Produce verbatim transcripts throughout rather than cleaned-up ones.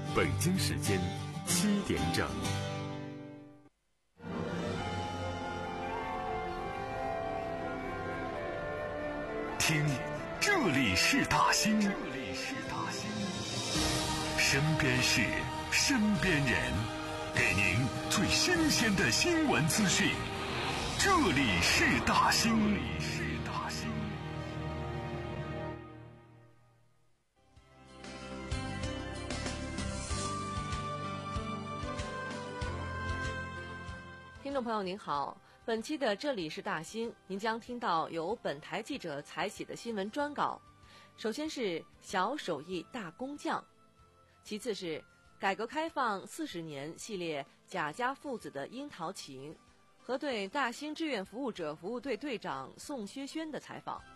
北京时间七点整。听，这里是大兴，这里是大兴，身边事，身边人，给您最新鲜的新闻资讯。这里是大兴，这里是大兴。 听众朋友您好，本期的这里是大兴，您将听到由本台记者采写的新闻专稿。首先是小手艺大工匠，其次是改革开放四十年系列贾家父子的樱桃情和对大兴志愿服务者服务队队长宋薛轩的采访。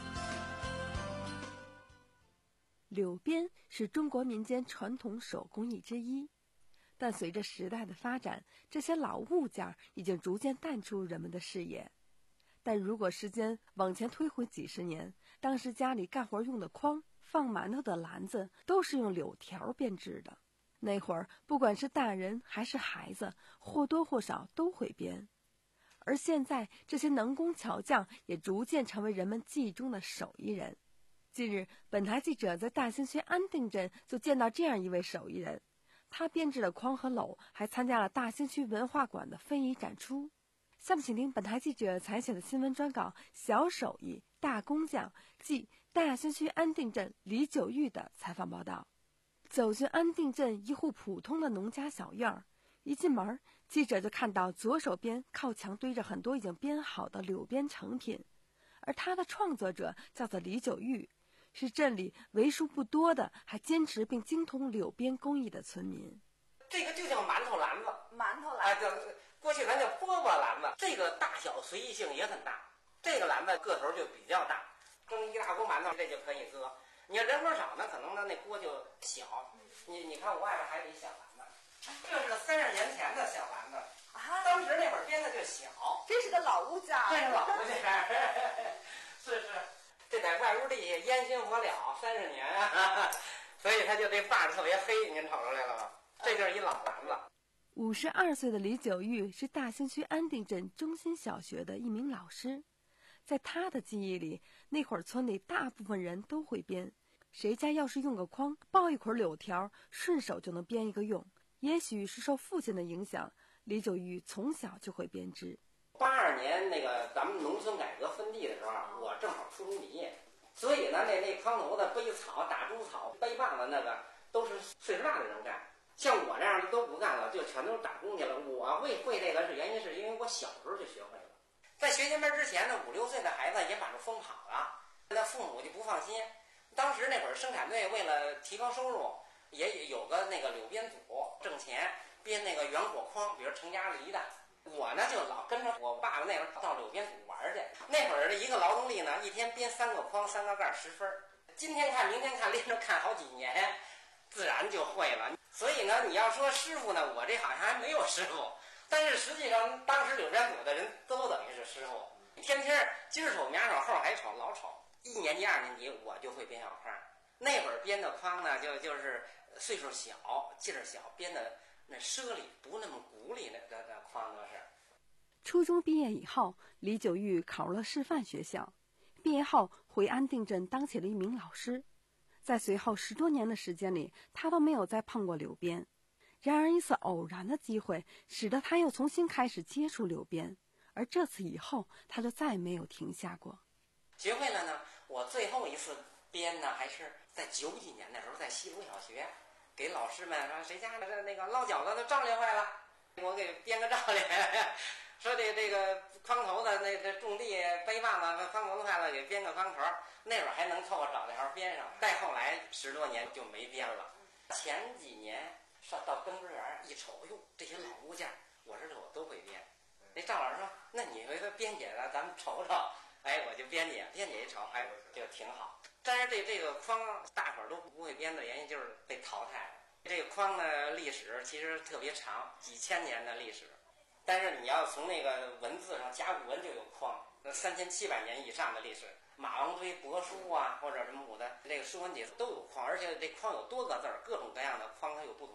柳编是中国民间传统手工艺之一，但随着时代的发展，这些老物件已经逐渐淡出人们的视野。但如果时间往前推回几十年，当时家里干活用的筐、放馒头的篮子都是用柳条编织的。那会儿不管是大人还是孩子，或多或少都会编。而现在这些能工巧匠也逐渐成为人们记忆中的手艺人。近日，本台记者在大兴区安定镇就见到这样一位手艺人，他编制的筐和篓还参加了大兴区文化馆的非遗展出。下面请听本台记者采写的新闻专稿《小手艺大工匠》暨大兴区安定镇李九玉的采访报道。走进安定镇一户普通的农家小院儿，一进门，记者就看到左手边靠墙堆着很多已经编好的柳编成品，而他的创作者叫做李九玉，是镇里为数不多的还坚持并精通柳编工艺的村民。 这个就叫馒头篮子， 馒头篮子， 啊，过去咱叫饽饽篮子。这个大小随意性也很大，这个篮子个头就比较大，蒸一大锅馒头这就可以搁。你要人口少呢，可能呢那锅就小。你你看我外边还有一小篮子，这是三十年前的小篮子啊，当时那会儿编的就小。 这是个老物件， 这是老物件，是是。这在外屋地下烟熏火燎三十年啊，所以它就这把儿特别黑，您瞅出来了吗？这就是一老篮子。 五十二岁的李九玉是大兴区安定镇中心小学的一名老师，在他的记忆里，那会儿村里大部分人都会编，谁家要是用个筐抱一捆柳条，顺手就能编一个用。也许是受父亲的影响，李九玉从小就会编织。 八二年那个咱们农村改革分地的时候，我正好初中毕业，所以呢，那那筐头的背草、打猪草、背棒子那个都是岁数大的人干。像我这样的都不干了，就全都打工去了。我会会这个是原因是因为我小时候就学会了，在学前班之前呢，五六岁的孩子也把这风跑了，那父母就不放心。当时那会儿生产队为了提高收入，也有个那个柳编组挣钱，编那个圆火筐，比如成家离的。我呢就老跟着我爸爸那会儿到柳编组玩去。那会儿的一个劳动力呢，一天编三个筐三个盖十分，今天看明天看，连着看好几年，自然就会了。所以呢，你要说师傅呢，我这好像还没有师傅，但是实际上当时柳编组的人都等于是师傅，天天今儿瞅明儿瞅后还瞅老瞅。一年级二年级我就会编小筐，那会儿编的筐呢，就就是岁数小劲儿小，编的那奢里不那么鼓里的的的筐都是。 初中毕业以后，李九玉考入了师范学校，毕业后回安定镇当起了一名老师。在随后十多年的时间里，他都没有再碰过柳编。然而一次偶然的机会，使得他又重新开始接触柳编，而这次以后，他就再没有停下过。 学会了呢，我最后一次编呢，还是在九几年的时候，在西鲁小学，给老师们说谁家的那个烙饺子的照例坏了，我给编个照例。说这这个筐头的那这种地背棒子筐头坏了，给编个筐头，那会儿还能凑合找条编上。再后来十多年就没编了。前几年上到耕织园一瞅，哟，这些老物件，我说这我都会编。那赵老师说，那你回头编解了，咱们瞅瞅。哎，我就编解，编解一瞅，哎，就挺好。但是这这个筐大伙儿都不会编的原因就是被淘汰了。这个筐的历史其实特别长，几千年的历史。但是你要从那个文字上，甲骨文就有筐，那三千七百年以上的历史。马王堆帛书啊，或者什么的，这个《说文解字》都有筐，而且这筐有多个字儿，各种各样的筐它有不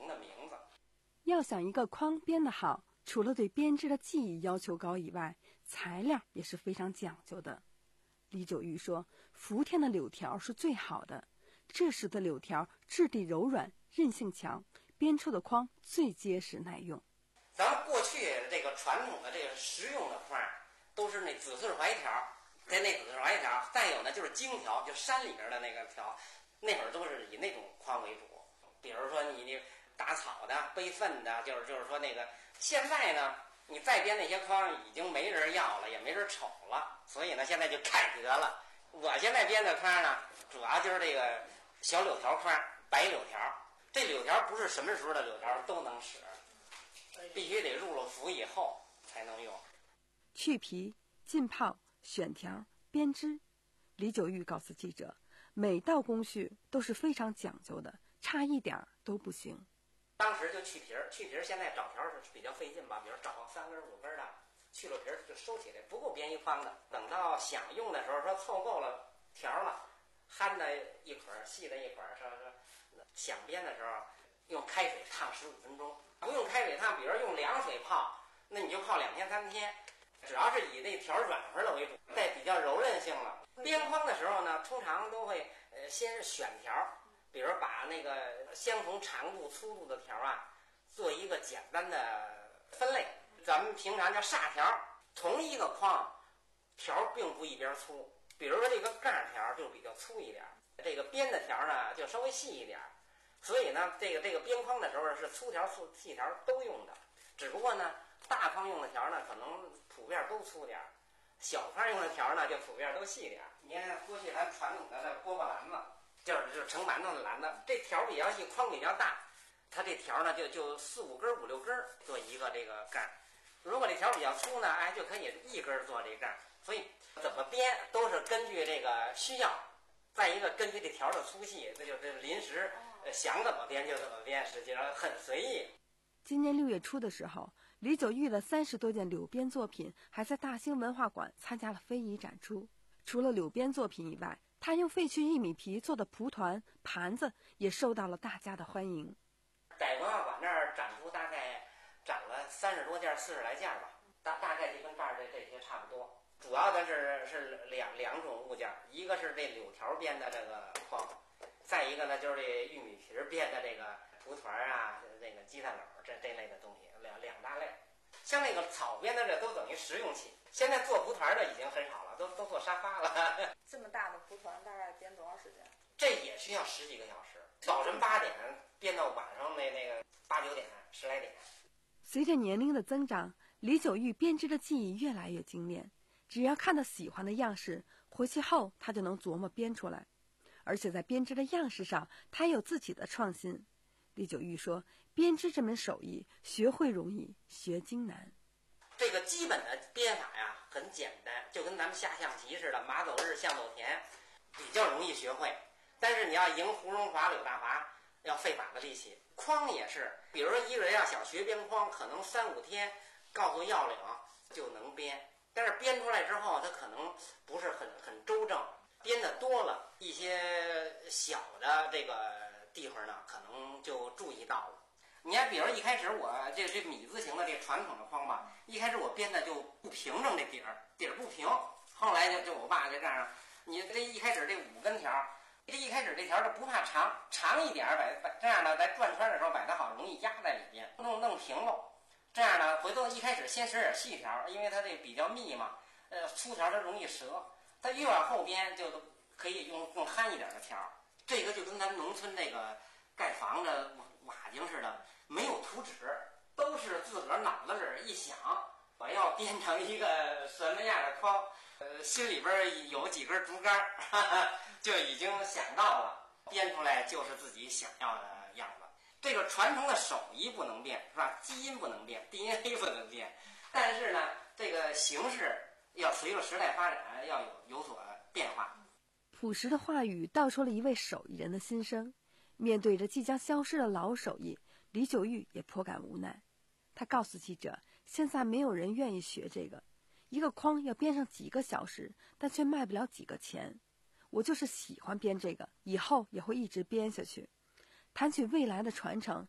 要想一个筐编得好，除了对编织的技艺要求高以外，材料也是非常讲究的。李九玉说，福田的柳条是最好的，这时的柳条质地柔软，韧性强，编出的筐最结实耐用。 咱们过去这个传统的这个实用的筐都是那紫穗槐条，在那紫穗槐条，再有呢就是荆条，就山里边的那个条，那会儿都是以那种筐为主。比如说你你打草的、背粪的，就是就是说那个。现在呢，你再编那些筐已经没人要了，也没人瞅了，所以呢现在就改革了。我现在编的筐呢，主要就是这个小柳条筐，白柳条。这柳条不是什么时候的柳条都能使，必须得入了伏以后才能用。 去皮、浸泡、选条、编织，李九玉告诉记者，每道工序都是非常讲究的，差一点都不行。 当时就去皮儿，去皮儿现在找条是比较费劲吧，比如找三根五根的，去了皮儿就收起来，不够编一筐的。等到想用的时候，说凑够了条了，憨的一会儿，细的一会儿，说说想编的时候，用开水烫十五分钟，不用开水烫，比如用凉水泡，那你就泡两天三天。只要是以那条软和了为主，再比较柔韧性了。编筐的时候呢，通常都会呃先选条。比如把那个相同长度、粗度的条啊，做一个简单的分类。咱们平常叫煞条，同一个筐，条并不一边粗。比如说这个杠条就比较粗一点，这个边的条呢就稍微细一点。所以呢，这个这个编筐的时候是粗条、粗细条都用的。只不过呢，大筐用的条呢可能普遍都粗点，小筐用的条呢就普遍都细点。你看过去咱传统的那饽饽篮子。就是就是盛馒头的篮子，这条比较细，筐比较大，它这条呢就就四五根五六根做一个这个杠。如果这条比较粗呢，哎，就可以一根做这杠。所以怎么编都是根据这个需要，再一个根据这条的粗细，这就是临时想怎么编就怎么编，实际上很随意。 今年六月初的时候，李九玉的三十多件柳编作品还在大兴文化馆参加了非遗展出。除了柳编作品以外，他用废去玉米皮做的蒲团、盘子也受到了大家的欢迎。 在文化馆那儿展出，大概展了三十多件、四十来件吧，大大概就跟这儿这这些差不多。主要的是是两两种物件，一个是这柳条编的这个筐，再一个呢就是这玉米皮编的这个蒲团啊、那个鸡蛋篓这这类的东西，两两大类。像那个草编的这都等于实用器，现在做蒲团的已经很少了，都都做沙发了。 这么大的蒲团大概编多长时间？ 这也需要十几个小时，早晨八点编到晚上那那个八九点、十来点。 随着年龄的增长，李九玉编织的技艺越来越精炼，只要看到喜欢的样式，回去后他就能琢磨编出来。而且在编织的样式上，他有自己的创新。李九玉说，编织这门手艺学会容易，学精难。 这个基本的编法呀很简单，就跟咱们下象棋似的，马走日，象走田，比较容易学会。但是你要赢胡荣华、柳大华，要费把子力气。筐也是，比如说一个人要想学编筐，可能三五天告诉要领就能编，但是编出来之后，他可能不是很很周正，编的多了，一些小的这个地方呢，可能就注意到了。你看，比如一开始我这这米字形的这传统的筐吧，一开始我编的就不平整，这底儿底儿不平。后来就就我爸就这样，你这一开始这五根条，这一开始这条它不怕长，长一点摆摆这样呢，在转圈的时候摆得好，容易压在里边，弄弄平喽。这样呢，回头一开始先使点细条，因为它这比较密嘛，呃，粗条它容易折。它越往后边就可以用更憨一点的条。这个就跟咱们农村这个盖房子瓦井似的。没有图纸，都是自个儿脑子里一想，我要编成一个什么样的筐，呃，心里边有几根竹竿，哈哈，就已经想到了，编出来就是自己想要的样子。这个传统的手艺不能变，是吧？基因不能变 ，D N A 不能变，但是呢，这个形式要随着时代发展要有有所变化。 朴实的话语道出了一位手艺人的心声。面对着即将消失的老手艺，李九玉也颇感无奈。他告诉记者，现在没有人愿意学这个，一个筐要编上几个小时，但却卖不了几个钱。我就是喜欢编这个，以后也会一直编下去。谈起未来的传承，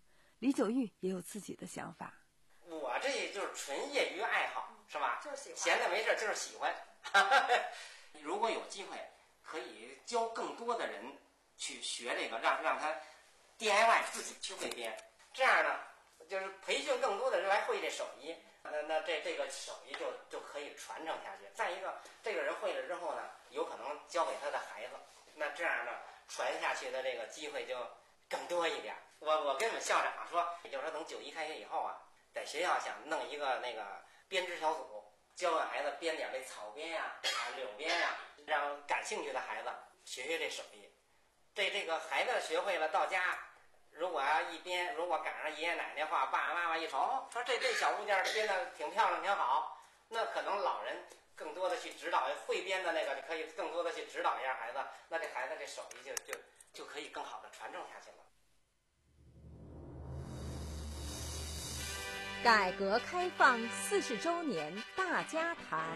李九玉也有自己的想法。 我这就是纯业余爱好，是吧？ 就是喜欢， 闲着没事就是喜欢。如果有机会，可以教更多的人去学这个，让让他 D I Y 自己去会编，这样呢，就是培训更多的人来会这手艺，那那这这个手艺就就可以传承下去。再一个，这个人会了之后呢，有可能教给他的孩子，那这样呢，传下去的这个机会就更多一点。我我跟你们校长说，也就是说等九一开学以后啊，在学校想弄一个那个编织小组，教给孩子编点这草编呀、啊、柳编呀、啊，让感兴趣的孩子学学这手艺。这这个孩子学会了，到家如果要一编，如果赶上爷爷奶奶话，爸爸妈妈一瞅，说这这小物件编的挺漂亮挺好，那可能老人更多的去指导，会编的那个可以更多的去指导一下孩子，那这孩子这手艺就就就可以更好的传承下去了。 改革开放四十周年大家谈。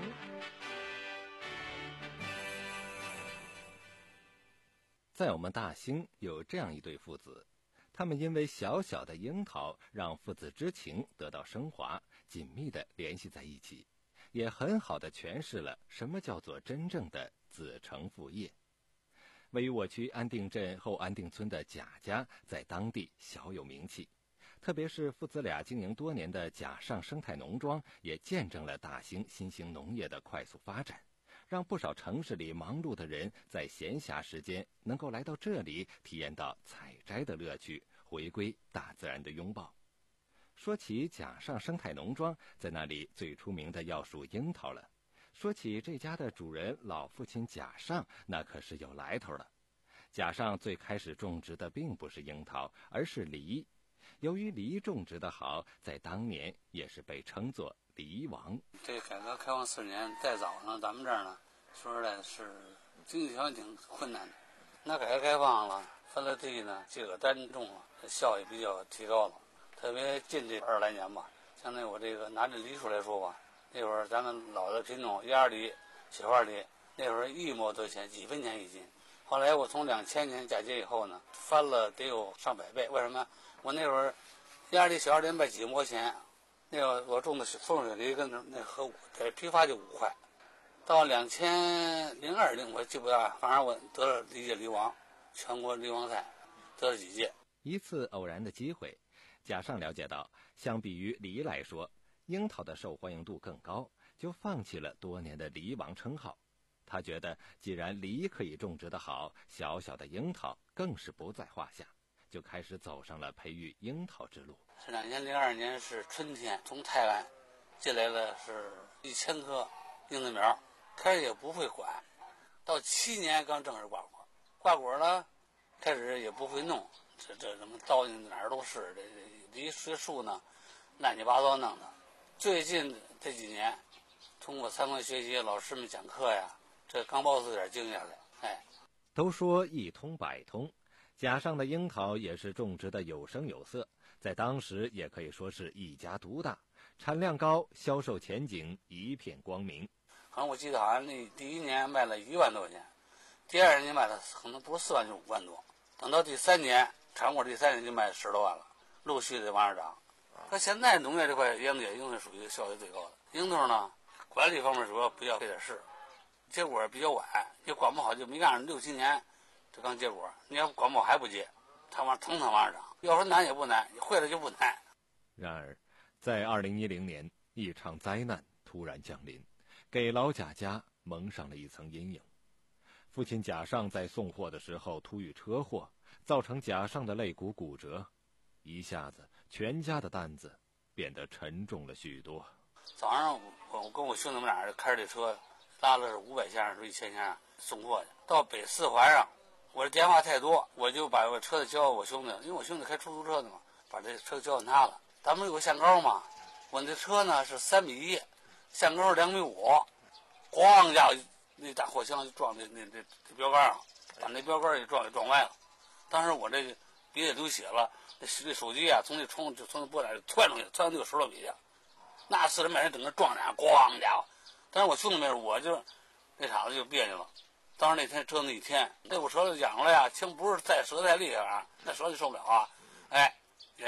在我们大兴有这样一对父子，他们因为小小的樱桃让父子之情得到升华，紧密地联系在一起，也很好地诠释了什么叫做真正的子承父业。位于我区安定镇后安定村的贾家在当地小有名气，特别是父子俩经营多年的贾上生态农庄，也见证了大兴新型农业的快速发展，让不少城市里忙碌的人在闲暇时间能够来到这里，体验到采摘的乐趣，回归大自然的拥抱。说起贾上生态农庄，在那里最出名的要数樱桃了。说起这家的主人老父亲贾上，那可是有来头了。贾上最开始种植的并不是樱桃，而是梨。由于梨种植的好，在当年也是被称作梨王。 这改革开放四十年，再早呢，咱们这儿呢，说实在是经济条件挺困难的。那改革开放了，分了地呢，这个单种了，效益比较提高了。特别近这二十来年吧，相当于我这个拿这梨树来说吧，那会儿咱们老的品种鸭梨、雪花梨，那会儿一毛多钱，几分钱一斤。后来我从两千年嫁接以后呢，翻了得有上百倍。为什么？我那会儿鸭梨、雪花梨卖几毛钱，那个我种的松水梨跟那和给批发就五块。到两千零二零我记不得，反正我得了梨界梨王，全国梨王赛得了几届。 一次偶然的机会，贾上了解到，相比于梨来说，樱桃的受欢迎度更高，就放弃了多年的梨王称号。他觉得既然梨可以种植得好，小小的樱桃更是不在话下，就开始走上了培育樱桃之路。 是两千零二年是春天，从台湾进来了是一千棵樱子苗，开始也不会管，到七年刚正式挂果，挂果呢，开始也不会弄，这这什么糟践哪儿都是，这梨这树呢，乱七八糟弄的。最近这几年，通过参观学习，老师们讲课呀，这刚爆出点经验来，哎。 都说一通百通，贾上的樱桃也是种植的有声有色，在当时也可以说是一家独大，产量高，销售前景一片光明。 好像我记得好像那第一年卖了一万多块钱，第二年卖了可能不是四万就五万多，等到第三年产果第三年就卖十多万了，陆续的往上涨。可现在农业这块樱也应该属于效益最高的。樱桃呢，管理方面主要比较费点事，结果比较晚，你管不好就没干上六七年，这刚结果，你要管不好还不结，它往腾腾往上涨。要说难也不难，会了就不难。 然而，在二零一零年，一场灾难突然降临，给老贾家蒙上了一层阴影。父亲贾上在送货的时候突遇车祸，造成贾上的肋骨骨折，一下子全家的担子变得沉重了许多。 早上我我跟我兄弟们俩开着这车，拉了是五百箱是一千箱送货去，到北四环上，我这电话太多，我就把我车子交给我兄弟，因为我兄弟开出租车的嘛，把这车交给他了。咱们有个限高嘛，我那车呢是三米一，限高是两米五，咣一下那大货箱就撞那那那那标杆上，把那标杆给撞给撞歪了。当时我这个鼻子流血了，那这手机啊从那窗就从那玻璃上窜出去，窜到那个十多米去，那四人半人整个撞俩，咣家伙！但是我兄弟没事，我就那场子就别扭了。当时那天折腾一天，那我舌头痒了呀，轻不是再折太厉害啊，那舌头受不了啊，哎，也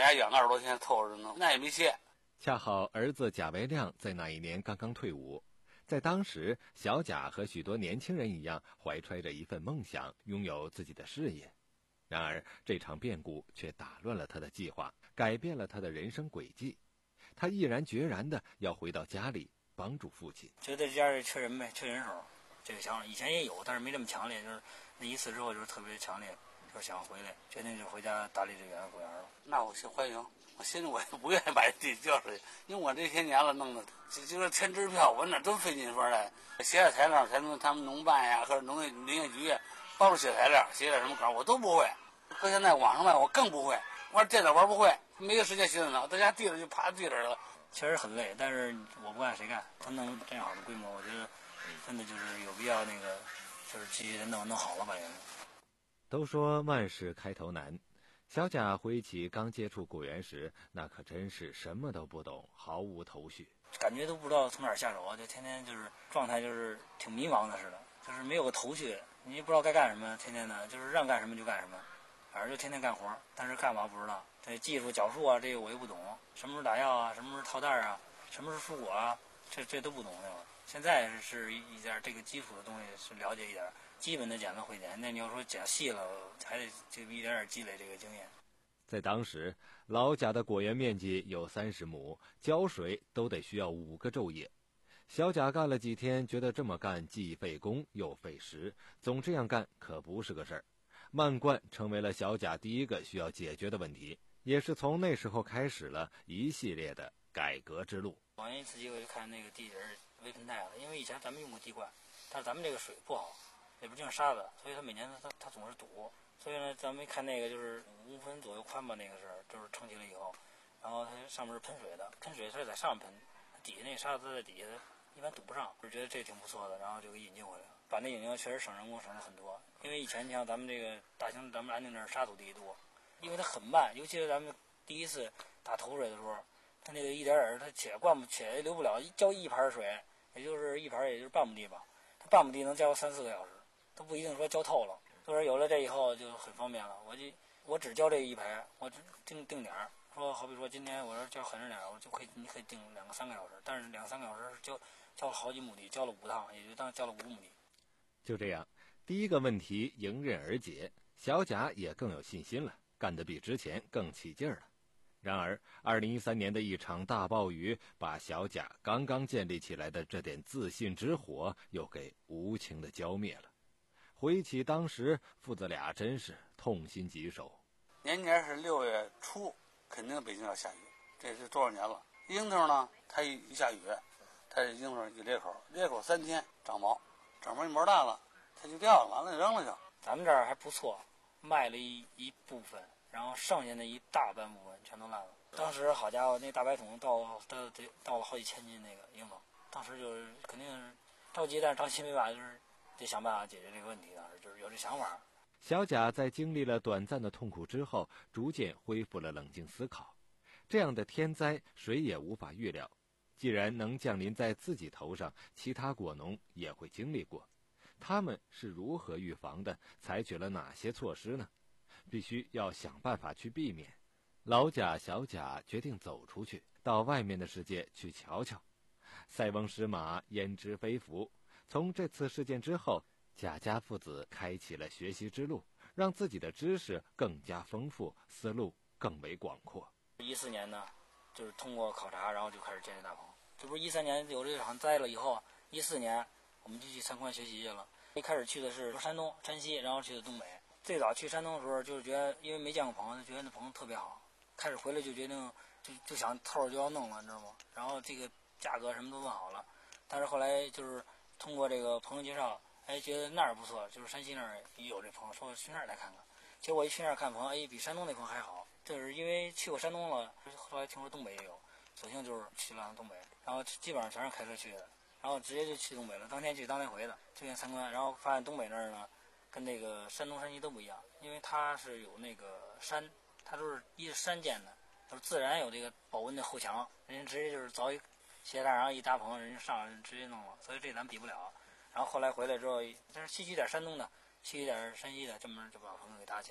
家养二十多天，透着呢，那也没歇。 恰好儿子贾维亮在那一年刚刚退伍，在当时，小贾和许多年轻人一样，怀揣着一份梦想，拥有自己的事业。然而，这场变故却打乱了他的计划，改变了他的人生轨迹。他毅然决然地要回到家里帮助父亲。 觉得家里缺人呗，缺人手，这个想法以前也有，但是没这么强烈。就是那一次之后，就是特别强烈，就是想回来，决定就回家打理这园果园了。 那我先欢迎，我现在我也不愿意把这地交出去，因为我这些年了弄的，就就是填支票，我哪都费劲说的，写点材料才能他们农办呀或者农业林业局帮助写材料，写点什么稿我都不会。搁现在网上卖我更不会，玩电脑玩不会，没有时间写电脑，在家地里就趴地里了。 确实很累，但是我不干谁干？他弄这样好的规模，我觉得真的就是有必要那个，就是继续弄弄好了把人。 都说万事开头难，小贾回忆起刚接触果园时，那可真是什么都不懂，毫无头绪， 感觉都不知道从哪儿下手啊，就天天就是状态就是挺迷茫的似的，就是没有个头绪，你也不知道该干什么，天天的就是让干什么就干什么，反正就天天干活，但是干嘛不知道。这技术脚术啊，这个我又不懂，什么时候打药啊，什么时候套袋啊，什么时候蔬果啊，这这都不懂的。现在是一点这个基础的东西是了解一点，基本的讲的会讲，那你要说讲细了，还得就一点点积累这个经验。 在当时，老贾的果园面积有三十亩，浇水都得需要五个昼夜。小贾干了几天，觉得这么干既费工又费时，总这样干可不是个事儿。漫灌成为了小贾第一个需要解决的问题，也是从那时候开始了一系列的改革之路。 往一次机会就看那个地底微盆带了，因为以前咱们用过地灌，但是咱们这个水不好，里边净沙子，所以它每年它它总是堵。所以呢，咱们看那个就是五分左右宽吧，那个是就是撑起来以后，然后它上面是喷水的，喷水它是在上面喷，底下那沙子在底下一般堵不上，就觉得这挺不错的，然后就给引进回来了。把那引进确实省人工省了很多，因为以前你像咱们这个大兴咱们安定这儿沙土地多，因为它很慢，尤其是咱们第一次打头水的时候，它那个一点点它且灌不且流不了，浇一盘水，也就是一盘也就是半亩地吧，它半亩地能浇三四个小时，都不一定说浇透了。就是有了这以后就很方便了，我就我只浇这一排，我只定定点儿，说好比说今天我要浇狠着点，我就可以你可以定两个三个小时，但是两三个小时浇浇了好几亩地，浇了五趟，也就当浇了五亩地。 就这样，第一个问题迎刃而解，小贾也更有信心了，干得比之前更起劲儿了。然而二零一三年的一场大暴雨把小贾刚刚建立起来的这点自信之火又给无情地浇灭了。回忆起当时，父子俩真是痛心疾首。 年年是六月初，肯定北京要下雨，这是多少年了。樱桃呢，它一一下雨，它这樱桃一裂口，裂口三天长毛，长毛一毛大了，它就掉了，完了扔了就。 咱们这儿还不错，卖了一一部分，然后剩下的一大半部分全都烂了。当时好家伙，那大白桶到到得到了好几千斤那个樱桃，当时就是肯定是着急，但是着急没办法，就是得想办法解决这个问题，当时就是有这想法。 小贾在经历了短暂的痛苦之后，逐渐恢复了冷静思考。这样的天灾，谁也无法预料。既然能降临在自己头上，其他果农也会经历过。他们是如何预防的？采取了哪些措施呢？必须要想办法去避免。老贾、小贾决定走出去，到外面的世界去瞧瞧。塞翁失马，焉知非福。从这次事件之后，贾家父子开启了学习之路，让自己的知识更加丰富，思路更为广阔。 一四年呢，就是通过考察，然后就开始建立大棚。这不是一三年有这场灾了以后，一四年我们就去参观学习去了。一开始去的是山东、山西，然后去的东北。最早去山东的时候，就是觉得因为没见过棚，就觉得那棚特别好。开始回来就决定就就想透着就要弄了，你知道吗？然后这个价格什么都问好了，但是后来就是通过这个朋友介绍，哎，觉得那儿不错，就是山西那儿也有这棚，说去那儿来看看。结果一去那儿看棚，哎，比山东那棚还好。就是因为去过山东了，后来听说东北也有，索性就是去了趟东北，然后基本上全是开车去的，然后直接就去东北了，当天去当天回的，就先参观，然后发现东北那儿呢，跟那个山东、山西都不一样，因为它是有那个山，它都是依着山建的，就是自然有这个保温的后墙，人家直接就是凿一鞋带，然后一搭棚，人家上来直接弄了，所以这咱比不了。然后后来回来之后，但是吸取点山东的，吸取点山西的，这么就把棚给搭起来了。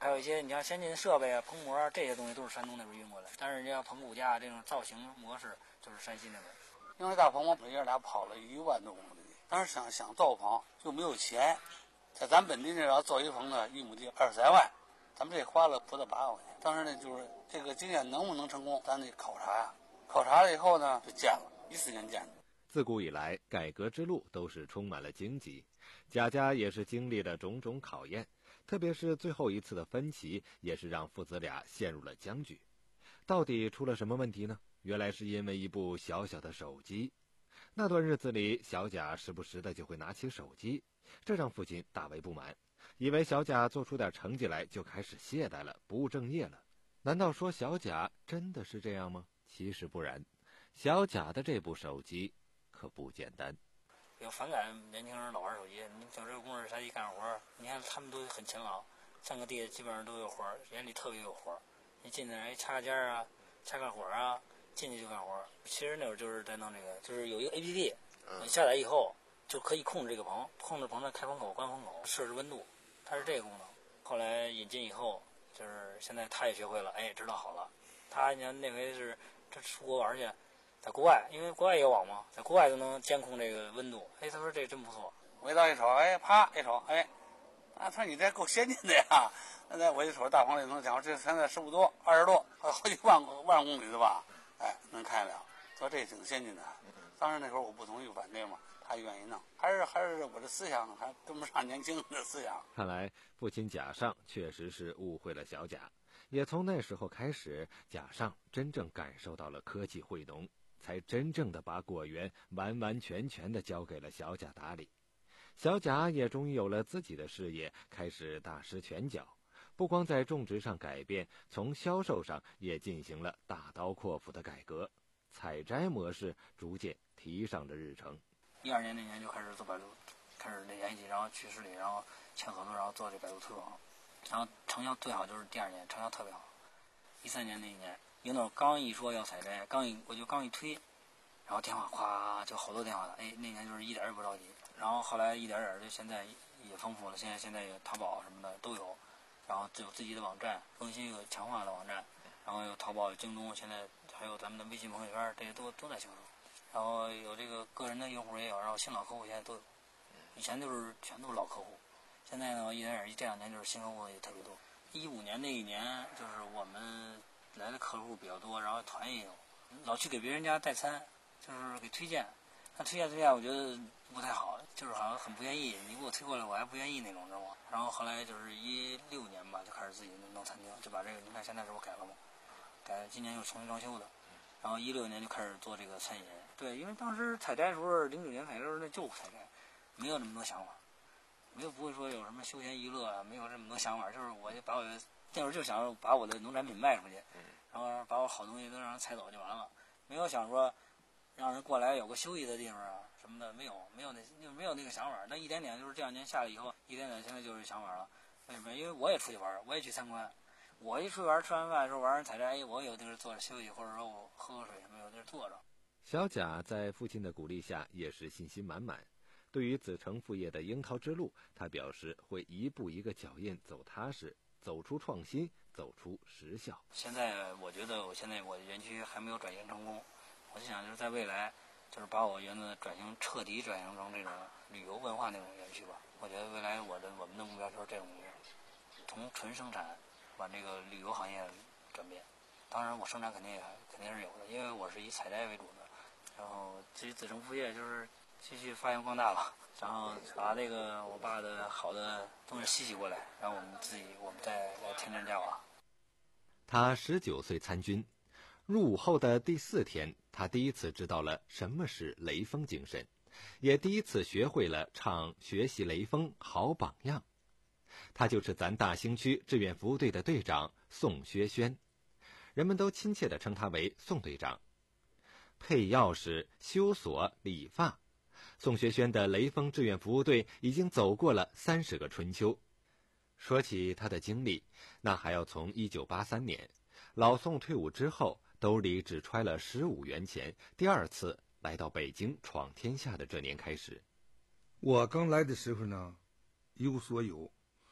还有一些你像先进设备啊、棚模这些东西都是山东那边运过来，但是人家棚骨架这种造型模式就是山西那边。 因为大棚我们爷俩跑了一万多公里，当时想想造棚就没有钱，在咱本地那要造一棚呢，一亩地二十三万，咱们这花了不到八万块钱。当时呢，就是这个经验能不能成功，咱得考察呀。考察了以后呢，就建了，一四年建的。 自古以来，改革之路都是充满了荆棘，贾家也是经历了种种考验，特别是最后一次的分歧，也是让父子俩陷入了僵局。到底出了什么问题呢？原来是因为一部小小的手机。那段日子里，小贾时不时的就会拿起手机，这让父亲大为不满，以为小贾做出点成绩来就开始懈怠了，不务正业了。难道说小贾真的是这样吗？其实不然，小贾的这部手机可不简单。 有反感年轻人老玩手机，你小这个工人他一干活，你看他们都很勤劳，上个地基本上都有活，眼里特别有活。你进来哎插个尖啊，插个火啊，进去就干活。其实那会儿就是在弄这个，就是有一个 A P P， 你下载以后就可以控制这个棚，控制棚的开风口、关风口，设置温度，它是这个功能。后来引进以后，就是现在他也学会了，哎，知道好了。他你看那回是这出国玩去。在国外，因为国外也有网嘛，在国外都能监控这个温度。哎，他说这真不错。 我一到一瞅，哎，啪一瞅，哎，啊，他说你这够先进的呀！现在我一瞅大棚里能讲，这现在十五多、二十多，好几万万公里的吧？哎，能开了，说这挺先进的。当时那时候我不同意反对嘛，他愿意弄，还是还是我的思想还跟不上年轻人的思想。 看来父亲贾尚确实是误会了小贾，也从那时候开始，贾尚真正感受到了科技惠农。才真正的把果园完完全全的交给了小贾打理，小贾也终于有了自己的事业，开始大施拳脚，不光在种植上改变，从销售上也进行了大刀阔斧的改革，采摘模式逐渐提上了日程。 一二年那年就开始做百度，开始联系，然后去市里，然后签合作，然后做这百度推广，然后成效最好就是第二年，成效特别好。一三年那一年。有那种刚一说要采摘，刚一我就刚一推，然后电话哗就好多电话了，哎，那年就是一点也不着急。然后后来一点点就现在也丰富了，现在现在有淘宝什么的都有，然后有自己的网站，更新有强化的网站，然后有淘宝、有京东，现在还有咱们的微信朋友圈，这些都都在销售。然后有这个个人的用户也有，然后新老客户现在都有。以前就是全都是老客户，现在呢一点点这两年就是新客户也特别多。一五年那一年就是我们。来的客户比较多，然后团也有，老去给别人家代餐，就是给推荐。那推荐推荐，我觉得不太好，就是好像很不愿意。你给我推过来，我还不愿意那种，知道吗？然后后来就是一六年吧，就开始自己弄餐厅，就把这个，你看现在这不改了吗？改，今年又重新装修的。然后一六年就开始做这个餐饮。对，因为当时采摘的时候，零九年采摘的时候那就采摘，没有那么多想法，没有不会说有什么休闲娱乐啊，没有这么多想法，就是我就把我的。那会儿就想把我的农产品卖出去，然后把我好东西都让人采走就完了，没有想说让人过来有个休息的地方啊什么的，没有，没有那没有那个想法。那一点点就是这两年下来以后，一点点现在就是想法了。为什么？因为我也出去玩，我也去参观，我一出去玩，吃完饭的时候玩人采摘，哎，我有地儿坐着休息，或者说我喝喝水什么，有地儿坐着。 小贾在父亲的鼓励下，也是信心满满。对于子承父业的樱桃之路，他表示会一步一个脚印走踏实。走出创新，走出实效。 现在我觉得我现在我的园区还没有转型成功，我就想就是在未来，就是把我园子转型彻底转型成这种旅游文化那种园区吧。我觉得未来我的我们的目标就是这种目标，从纯生产往这个旅游行业转变。当然我生产肯定也肯定是有的，因为我是以采摘为主的。然后至于子承父业，就是继续发扬光大吧。然后把这个我爸的好的东西吸取过来，然后我们自己我们再来添砖加瓦。 他十九岁参军，入伍后的第四天，他第一次知道了什么是雷锋精神，也第一次学会了唱学习雷锋好榜样。他就是咱大兴区志愿服务队的队长宋学轩，人们都亲切地称他为宋队长。配钥匙、修锁、理发，宋学轩的雷锋志愿服务队已经走过了三十个春秋。说起他的经历，那还要从一九八三年老宋退伍之后，兜里只揣了十五元钱，第二次来到北京闯天下的这年开始。 我刚来的时候呢，有所有，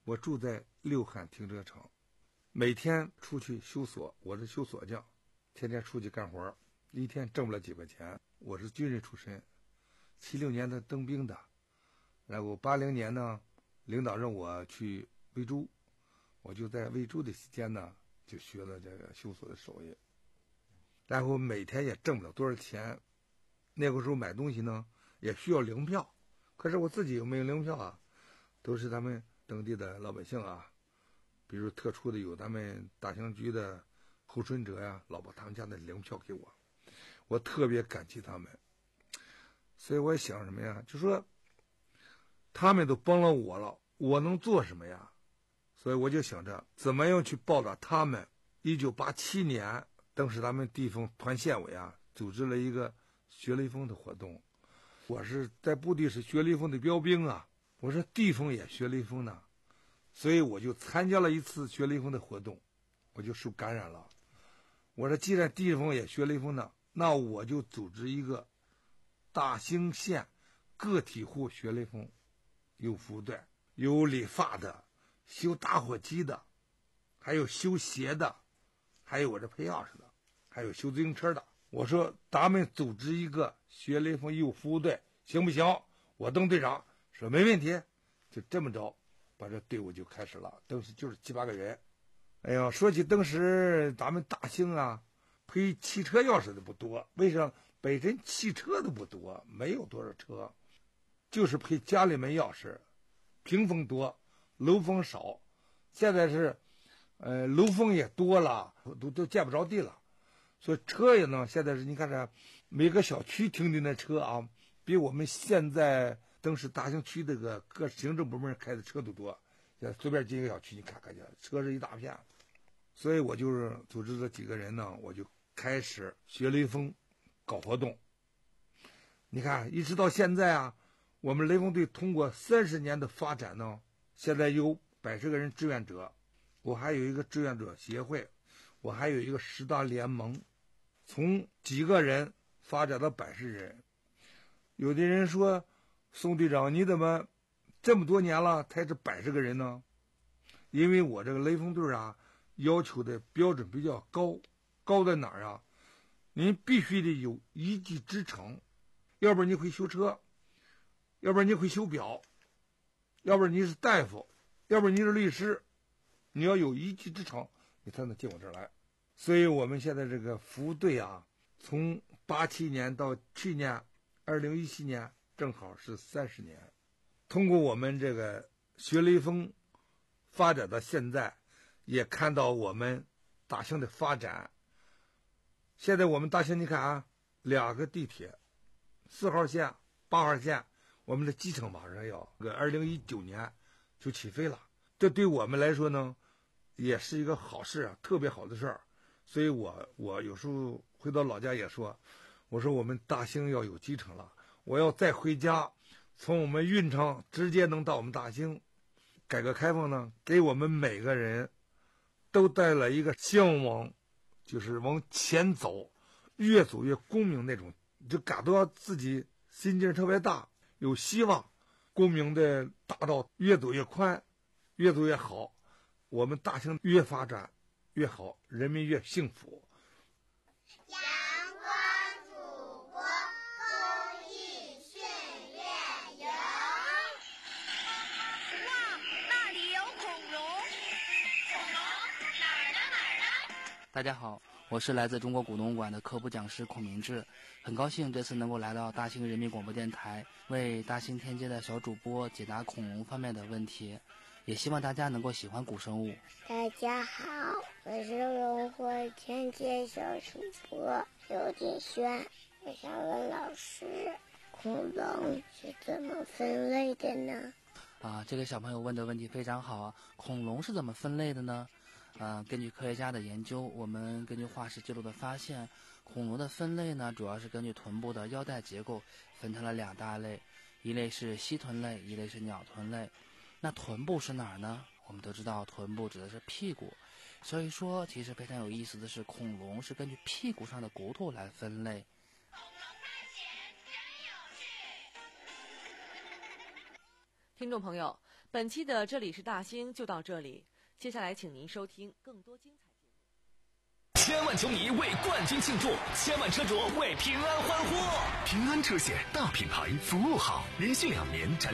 我住在六汉停车场，每天出去修锁，我是修锁匠，天天出去干活，一天挣不了几块钱。我是军人出身，七六年的当兵的，然后八零年呢，领导让我去喂猪，我就在喂猪的期间呢，就学了这个修锁的手艺，然后每天也挣不了多少钱。那个时候买东西呢，也需要粮票，可是我自己又没有粮票啊，都是他们当地的老百姓啊，比如特殊的有咱们大兴局的后春者呀、老伯他们家的粮票给我，我特别感激他们。所以我想什么呀，就说他们都帮了我了，我能做什么呀？所以我就想着怎么样去报答他们。一九八七年，当时咱们地方团县委啊组织了一个学雷锋的活动，我是在部队是学雷锋的标兵啊，我说地方也学雷锋呢，所以我就参加了一次学雷锋的活动，我就受感染了。我说既然地方也学雷锋呢，那我就组织一个大兴县个体户学雷锋，有服务队，有理发的，修打火机的，还有修鞋的，还有我这配钥匙的，还有修自行车的。我说咱们组织一个学雷锋义务服务队行不行？我当队长说没问题，就这么着把这队伍就开始了，当时就是七八个人。哎呀，说起当时咱们大兴啊，配汽车钥匙的不多，为啥？本身汽车都不多，没有多少车，就是配家里门钥匙，屏风多，楼房少。现在是，呃，楼房也多了，都都见不着地了。所以车也呢，现在是你看这每个小区停的那车啊，比我们现在当时大兴区这个各行政部门开的车都多。现在随便进一个小区，你看看去，车是一大片。所以我就是组织了几个人呢，我就开始学雷锋，搞活动。你看，一直到现在啊，我们雷锋队通过三十年的发展呢，现在有百十个人志愿者，我还有一个志愿者协会，我还有一个十大联盟，从几个人发展到百十人。有的人说，宋队长，你怎么这么多年了才是百十个人呢？因为我这个雷锋队啊，要求的标准比较高，高在哪儿啊？您必须得有一技之长，要不然你会修车，要不然你会修表，要不然你是大夫，要不然你是律师，你要有一技之长，你才能进我这儿来。所以我们现在这个服务队啊，从八七年到去年二零一七年，正好是三十年。通过我们这个学雷锋发展到现在，也看到我们大兴的发展。现在我们大兴你看啊，两个地铁，四号线、八号线，我们的机场马上要个二零一九年就起飞了。这对我们来说呢，也是一个好事啊，特别好的事儿。所以我我有时候回到老家也说，我说我们大兴要有机场了，我要再回家，从我们运昌直接能到我们大兴。改革开放呢，给我们每个人都带来一个向往，就是往前走，越走越光明那种，就感到自己心劲特别大，有希望，光明的大道越走越宽，越走越好，我们大兴越发展越好，人民越幸福。 阳光祖国公益训练营。 哇，那里有恐龙！ 恐龙哪儿呢哪儿呢？ 大家好，我是来自中国古农馆的科普讲师孔明志，很高兴这次能够来到大兴人民广播电台，为大兴天街的小主播解答恐龙方面的问题，也希望大家能够喜欢古生物。 大家好，我是荣获天街小主播刘景轩，我想问老师，恐龙是怎么分类的呢？ 啊，这个小朋友问的问题非常好啊！恐龙是怎么分类的呢？呃，根据科学家的研究，我们根据化石记录的发现，恐龙的分类呢，主要是根据臀部的腰带结构分成了两大类，一类是蜥臀类，一类是鸟臀类。那臀部是哪儿呢？我们都知道臀部指的是屁股，所以说其实非常有意思的是，恐龙是根据屁股上的骨头来分类。 听众朋友， 本期的这里是大兴就到这里，接下来请您收听更多精彩节目。 千万球迷为冠军庆祝，千万车主为平安欢呼。 平安车险大品牌，服务好，连续两年展